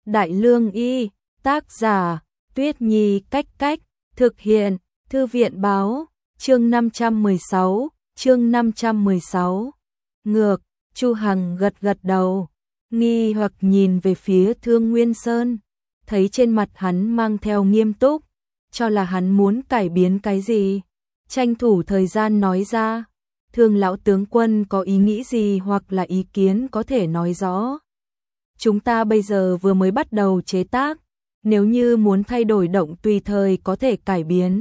Đại Lương Y, tác giả, Tuyết Nhi Cách Cách, thực hiện, Thư viện Báo, chương 516. Ngược, Chu Hằng gật gật đầu, nghi hoặc nhìn về phía Thương Nguyên Sơn, thấy trên mặt hắn mang theo nghiêm túc, cho là hắn muốn cải biến cái gì, tranh thủ thời gian nói ra. Thương lão tướng quân có ý nghĩ gì hoặc là ý kiến có thể nói rõ. Chúng ta bây giờ vừa mới bắt đầu chế tác, nếu như muốn thay đổi động tùy thời có thể cải biến.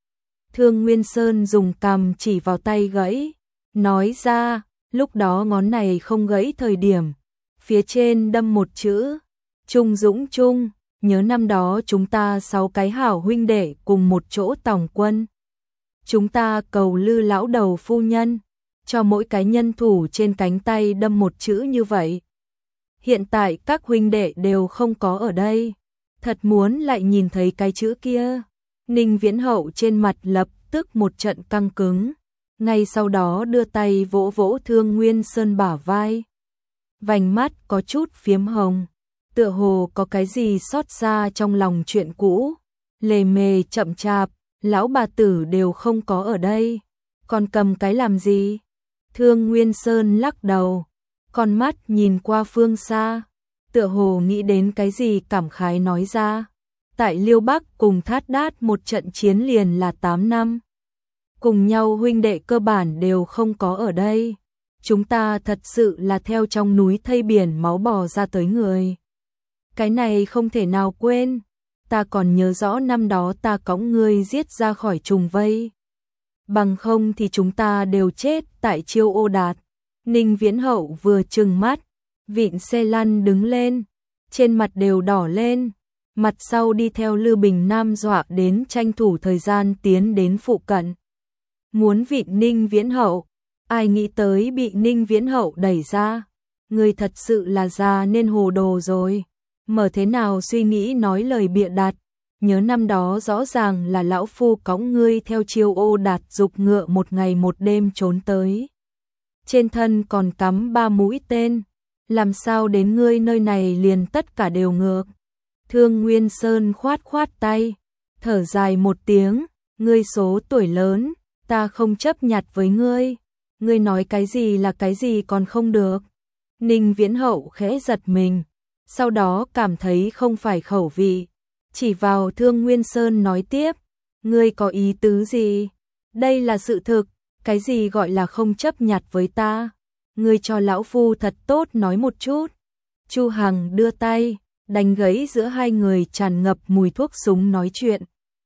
Thương Nguyên Sơn dùng cằm chỉ vào tay gãy, nói ra, lúc đó ngón này không gãy thời điểm, phía trên đâm một chữ, Trung Dũng Trung, nhớ năm đó chúng ta 6 cái hảo huynh đệ cùng một chỗ tòng quân. Chúng ta cầu Lư lão đầu phu nhân, cho mỗi cái nhân thủ trên cánh tay đâm một chữ như vậy. Hiện tại các huynh đệ đều không có ở đây, thật muốn lại nhìn thấy cái chữ kia. Ninh Viễn Hậu trên mặt lập tức một trận căng cứng, ngay sau đó đưa tay vỗ vỗ Thương Nguyên Sơn bả vai. Vành mắt có chút phiếm hồng, tựa hồ có cái gì xót xa trong lòng chuyện cũ. Lề mề chậm chạp, lão bà tử đều không có ở đây, còn cầm cái làm gì? Thương Nguyên Sơn lắc đầu, con mắt nhìn qua phương xa, tựa hồ nghĩ đến cái gì cảm khái nói ra. Tại Liêu Bắc cùng Thát Đát một trận chiến liền là 8 năm. Cùng nhau huynh đệ cơ bản đều không có ở đây. Chúng ta thật sự là theo trong núi thây biển máu bò ra tới người. Cái này không thể nào quên. Ta còn nhớ rõ năm đó ta cõng ngươi giết ra khỏi trùng vây. Bằng không thì chúng ta đều chết tại Chiêu Ô Đạt. Ninh Viễn Hậu vừa trừng mắt, vịn xe lăn đứng lên, trên mặt đều đỏ lên. Mặt sau đi theo Lư Bình Nam dọa đến tranh thủ thời gian tiến đến phụ cận. Muốn vịn Ninh Viễn Hậu, ai nghĩ tới bị Ninh Viễn Hậu đẩy ra. Người thật sự là già nên hồ đồ rồi. Mở thế nào suy nghĩ nói lời bịa đặt. Nhớ năm đó rõ ràng là lão phu cõng ngươi theo Chiêu Ô Đạt dục ngựa một ngày một đêm trốn tới. Trên thân còn cắm 3 mũi tên. Làm sao đến ngươi nơi này liền tất cả đều ngược. Thương Nguyên Sơn khoát khoát tay, thở dài một tiếng, ngươi số tuổi lớn, ta không chấp nhặt với ngươi. Ngươi nói cái gì là cái gì còn không được. Ninh Viễn Hậu khẽ giật mình, sau đó cảm thấy không phải khẩu vị, chỉ vào Thương Nguyên Sơn nói tiếp, ngươi có ý tứ gì? Đây là sự thực, cái gì gọi là không chấp nhặt với ta? Ngươi cho lão phu thật tốt nói một chút. Chu Hằng đưa tay, đánh gãy giữa hai người tràn ngập mùi thuốc súng nói chuyện.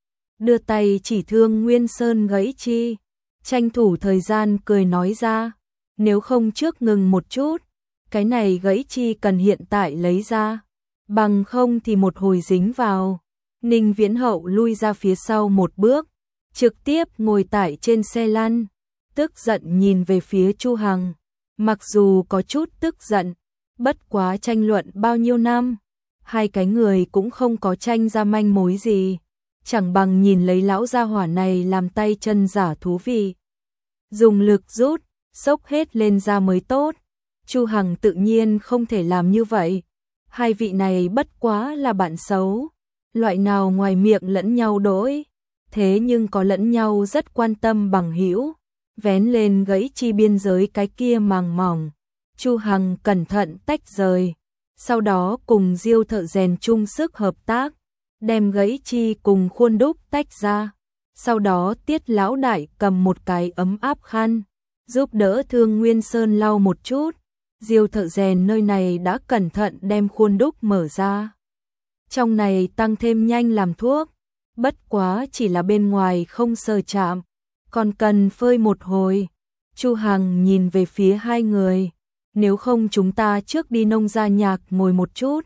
Đưa tay chỉ Thương Nguyên Sơn gãy chi, tranh thủ thời gian cười nói ra, nếu không trước ngừng một chút, cái này gãy chi cần hiện tại lấy ra, bằng không thì một hồi dính vào. Ninh Viễn Hậu lui ra phía sau một bước, trực tiếp ngồi tại trên xe lăn, tức giận nhìn về phía Chu Hằng, mặc dù có chút tức giận, bất quá tranh luận bao nhiêu năm, hai cái người cũng không có tranh ra manh mối gì, chẳng bằng nhìn lấy lão gia hỏa này làm tay chân giả thú vị. Dùng lực rút, xốc hết lên ra mới tốt. Chu Hằng tự nhiên không thể làm như vậy. Hai vị này bất quá là bạn xấu, loại nào ngoài miệng lẫn nhau đỗi, thế nhưng có lẫn nhau rất quan tâm bằng hữu. Vén lên gãy chi biên giới cái kia màng mỏng, Chu Hằng cẩn thận tách rời, sau đó cùng Diêu thợ rèn chung sức hợp tác, đem gãy chi cùng khuôn đúc tách ra. Sau đó Tiết lão đại cầm một cái ấm áp khăn, giúp đỡ Thương Nguyên Sơn lau một chút. Diêu thợ rèn nơi này đã cẩn thận đem khuôn đúc mở ra. Trong này tăng thêm nhanh làm thuốc, bất quá chỉ là bên ngoài không sờ chạm, còn cần phơi một hồi. Chu Hằng nhìn về phía hai người, nếu không chúng ta trước đi nông gia nhạc ngồi một chút.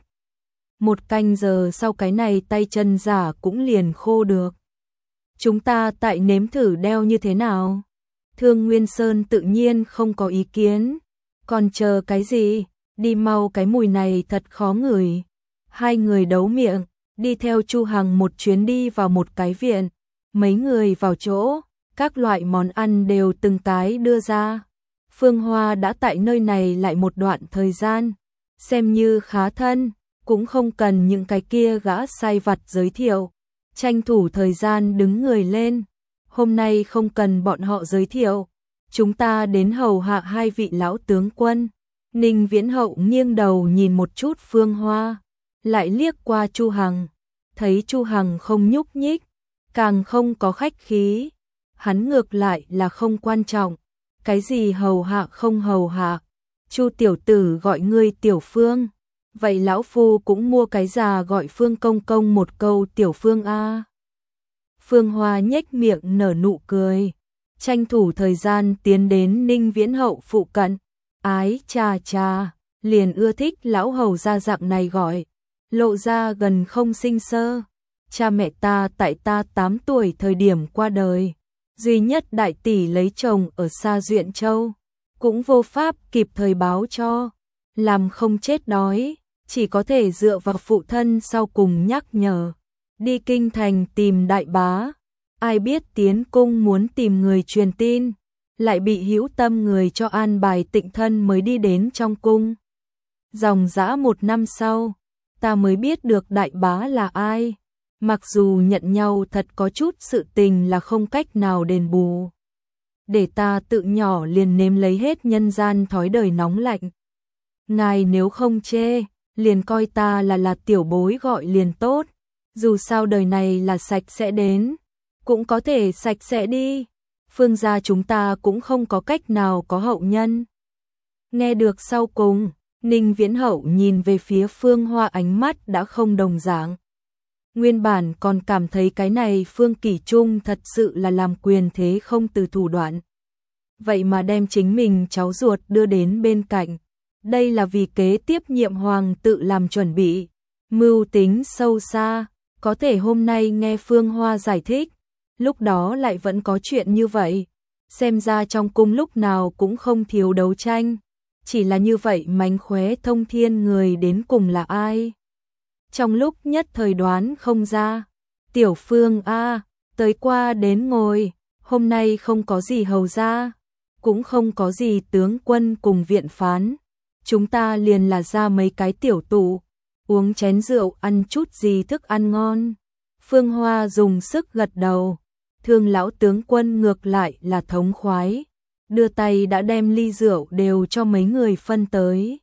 1 canh giờ sau cái này tay chân giả cũng liền khô được. Chúng ta tại nếm thử đeo như thế nào? Thương Nguyên Sơn tự nhiên không có ý kiến. Còn chờ cái gì? Đi mau, cái mùi này thật khó ngửi. Hai người đấu miệng, đi theo Chu Hằng một chuyến đi vào một cái viện. Mấy người vào chỗ, các loại món ăn đều từng cái đưa ra. Phương Hoa đã tại nơi này lại một đoạn thời gian, xem như khá thân, cũng không cần những cái kia gã sai vặt giới thiệu, tranh thủ thời gian đứng người lên. Hôm nay không cần bọn họ giới thiệu, chúng ta đến hầu hạ hai vị lão tướng quân. Ninh Viễn Hậu nghiêng đầu nhìn một chút Phương Hoa, lại liếc qua Chu Hằng, thấy Chu Hằng không nhúc nhích, càng không có khách khí. Hắn ngược lại là không quan trọng, cái gì hầu hạ không hầu hạ. Chu tiểu tử gọi ngươi Tiểu Phương, vậy lão phu cũng mua cái già gọi Phương công công một câu Tiểu Phương a. Phương Hoa nhếch miệng nở nụ cười, tranh thủ thời gian tiến đến Ninh Viễn Hậu phụ cận. Ái cha cha, liền ưa thích lão hầu gia dạng này gọi, lộ ra gần không sinh sơ. Cha mẹ ta tại ta 8 tuổi thời điểm qua đời, duy nhất đại tỷ lấy chồng ở xa Duyện Châu, cũng vô pháp kịp thời báo cho, làm không chết đói, chỉ có thể dựa vào phụ thân sau cùng nhắc nhở, đi kinh thành tìm đại bá. Ai biết tiến cung muốn tìm người truyền tin, lại bị hữu tâm người cho an bài tịnh thân mới đi đến trong cung. Dòng dã 1 năm sau, ta mới biết được đại bá là ai. Mặc dù nhận nhau thật có chút sự tình là không cách nào đền bù. Để ta tự nhỏ liền nếm lấy hết nhân gian thói đời nóng lạnh. Ngài nếu không chê, liền coi ta là tiểu bối gọi liền tốt. Dù sao đời này là sạch sẽ đến, cũng có thể sạch sẽ đi. Phương gia chúng ta cũng không có cách nào có hậu nhân. Nghe được sau cùng, Ninh Viễn Hậu nhìn về phía Phương Hoa ánh mắt đã không đồng dạng. Nguyên bản còn cảm thấy cái này Phương Kỷ Trung thật sự là làm quyền thế không từ thủ đoạn. Vậy mà đem chính mình cháu ruột đưa đến bên cạnh. Đây là vì kế tiếp nhiệm hoàng tự làm chuẩn bị. Mưu tính sâu xa, có thể hôm nay nghe Phương Hoa giải thích, lúc đó lại vẫn có chuyện như vậy. Xem ra trong cung lúc nào cũng không thiếu đấu tranh. Chỉ là như vậy mánh khóe thông thiên người đến cùng là ai? Trong lúc nhất thời đoán không ra. Tiểu Phương a, tới qua đến ngồi, hôm nay không có gì hầu gia, cũng không có gì tướng quân cùng viện phán. Chúng ta liền là ra mấy cái tiểu tụ, uống chén rượu ăn chút gì thức ăn ngon. Phương Hoa dùng sức gật đầu, Thương lão tướng quân ngược lại là thống khoái, đưa tay đã đem ly rượu đều cho mấy người phân tới.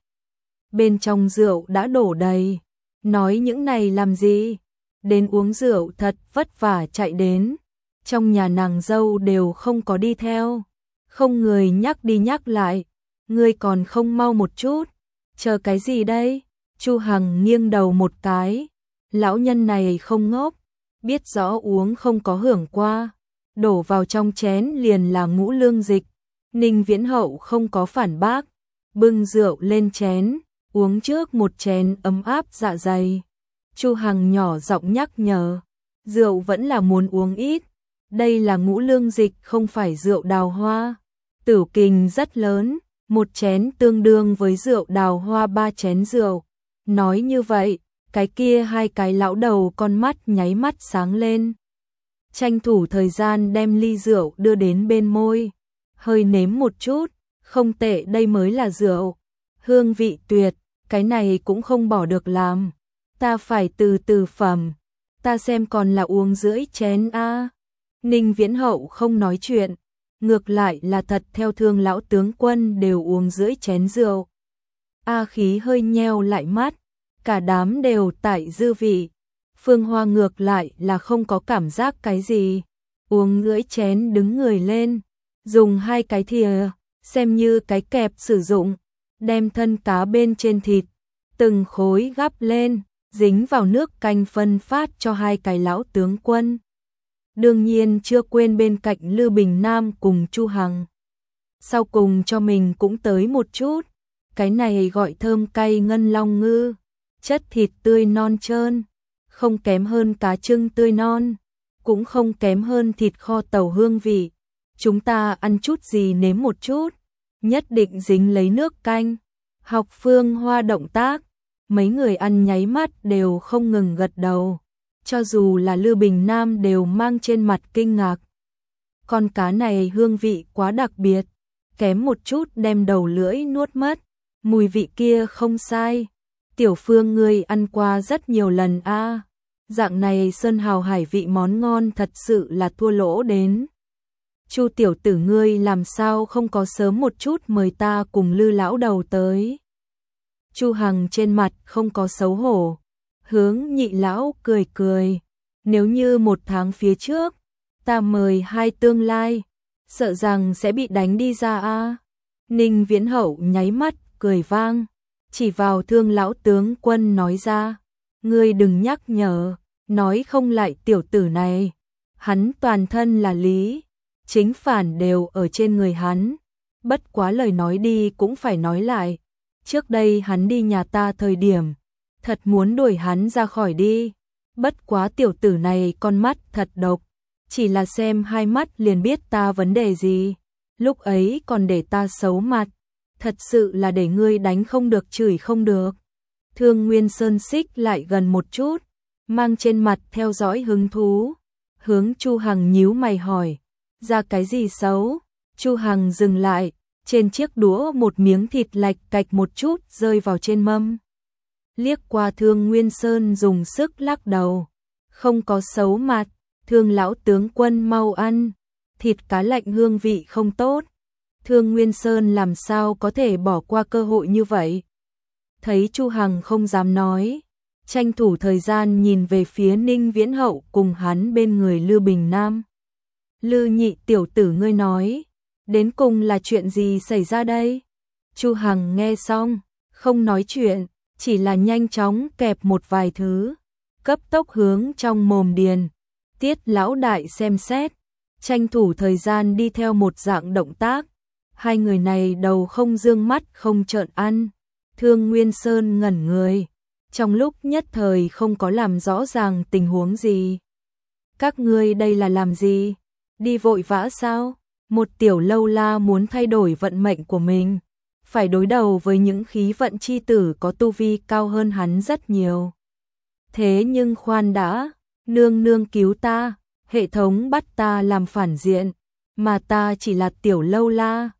Bên trong rượu đã đổ đầy, nói những này làm gì, đến uống rượu thật vất vả chạy đến, trong nhà nàng dâu đều không có đi theo, không người nhắc đi nhắc lại, ngươi còn không mau một chút, chờ cái gì đây? Chu Hằng nghiêng đầu một cái, lão nhân này không ngốc, biết rõ uống không có hưởng qua, đổ vào trong chén liền là ngũ lương dịch. Ninh Viễn Hậu không có phản bác, bưng rượu lên chén, uống trước một chén ấm áp dạ dày. Chu Hằng nhỏ giọng nhắc nhở, rượu vẫn là muốn uống ít, đây là ngũ lương dịch không phải rượu đào hoa. Tử kình rất lớn, một chén tương đương với rượu đào hoa 3 chén rượu. Nói như vậy, cái kia hai cái lão đầu con mắt nháy mắt sáng lên. Tranh thủ thời gian đem ly rượu đưa đến bên môi, hơi nếm một chút, không tệ, đây mới là rượu, hương vị tuyệt, cái này cũng không bỏ được làm, ta phải từ từ phẩm, ta xem còn là uống rưỡi chén a. Ninh Viễn Hậu không nói chuyện, ngược lại là thật theo Thương lão tướng quân đều uống rưỡi chén rượu. A Khí hơi nheo lại mắt, cả đám đều tại dư vị. Phương Hoa ngược lại là không có cảm giác cái gì, uống rưỡi chén đứng người lên, dùng hai cái thìa, xem như cái kẹp sử dụng, đem thân cá bên trên thịt, từng khối gắp lên, dính vào nước canh phân phát cho hai cái lão tướng quân. Đương nhiên chưa quên bên cạnh Lư Bình Nam cùng Chu Hằng. Sau cùng cho mình cũng tới một chút, cái này gọi thơm cay ngân long ngư, chất thịt tươi non trơn, không kém hơn cá trưng tươi non, cũng không kém hơn thịt kho tàu hương vị. Chúng ta ăn chút gì nếm một chút, nhất định dính lấy nước canh. Học Phương Hoa động tác, mấy người ăn nháy mắt đều không ngừng gật đầu, cho dù là Lư Bình Nam đều mang trên mặt kinh ngạc. Con cá này hương vị quá đặc biệt, kém một chút đem đầu lưỡi nuốt mất, mùi vị kia không sai. Tiểu Phương ngươi ăn qua rất nhiều lần a. Dạng này sơn hào hải vị món ngon thật sự là thua lỗ đến. Chu tiểu tử ngươi làm sao không có sớm một chút mời ta cùng Lư lão đầu tới. Chu Hằng trên mặt không có xấu hổ, hướng Nhị lão cười cười, nếu như 1 tháng phía trước ta mời hai tương lai, sợ rằng sẽ bị đánh đi ra a. Ninh Viễn Hậu nháy mắt cười vang, chỉ vào Thương lão tướng quân nói ra, ngươi đừng nhắc nhở, nói không lại tiểu tử này, hắn toàn thân là lý, chính phản đều ở trên người hắn, bất quá lời nói đi cũng phải nói lại, trước đây hắn đi nhà ta thời điểm, thật muốn đuổi hắn ra khỏi đi, bất quá tiểu tử này con mắt thật độc, chỉ là xem hai mắt liền biết ta vấn đề gì, lúc ấy còn để ta xấu mặt, thật sự là để ngươi đánh không được chửi không được. Thương Nguyên Sơn xích lại gần một chút, mang trên mặt theo dõi hứng thú, hướng Chu Hằng nhíu mày hỏi, ra cái gì xấu? Chu Hằng dừng lại, trên chiếc đũa một miếng thịt lạch cạch một chút rơi vào trên mâm. Liếc qua Thương Nguyên Sơn dùng sức lắc đầu, không có xấu mặt, Thương lão tướng quân mau ăn, thịt cá lạnh hương vị không tốt. Thương Nguyên Sơn làm sao có thể bỏ qua cơ hội như vậy? Thấy Chu Hằng không dám nói, tranh thủ thời gian nhìn về phía Ninh Viễn Hậu cùng hắn bên người Lư Bình Nam. Lư nhị tiểu tử ngươi nói, đến cùng là chuyện gì xảy ra đây? Chu Hằng nghe xong, không nói chuyện, chỉ là nhanh chóng kẹp một vài thứ, cấp tốc hướng trong mồm điền. Tiết lão đại xem xét, tranh thủ thời gian đi theo một dạng động tác. Hai người này đầu không dương mắt không trợn ăn. Thương Nguyên Sơn ngẩn người, trong lúc nhất thời không có làm rõ ràng tình huống gì. Các ngươi đây là làm gì? Đi vội vã sao? Một tiểu lâu la muốn thay đổi vận mệnh của mình, phải đối đầu với những khí vận chi tử có tu vi cao hơn hắn rất nhiều. Thế nhưng khoan đã, nương nương cứu ta, hệ thống bắt ta làm phản diện, mà ta chỉ là tiểu lâu la,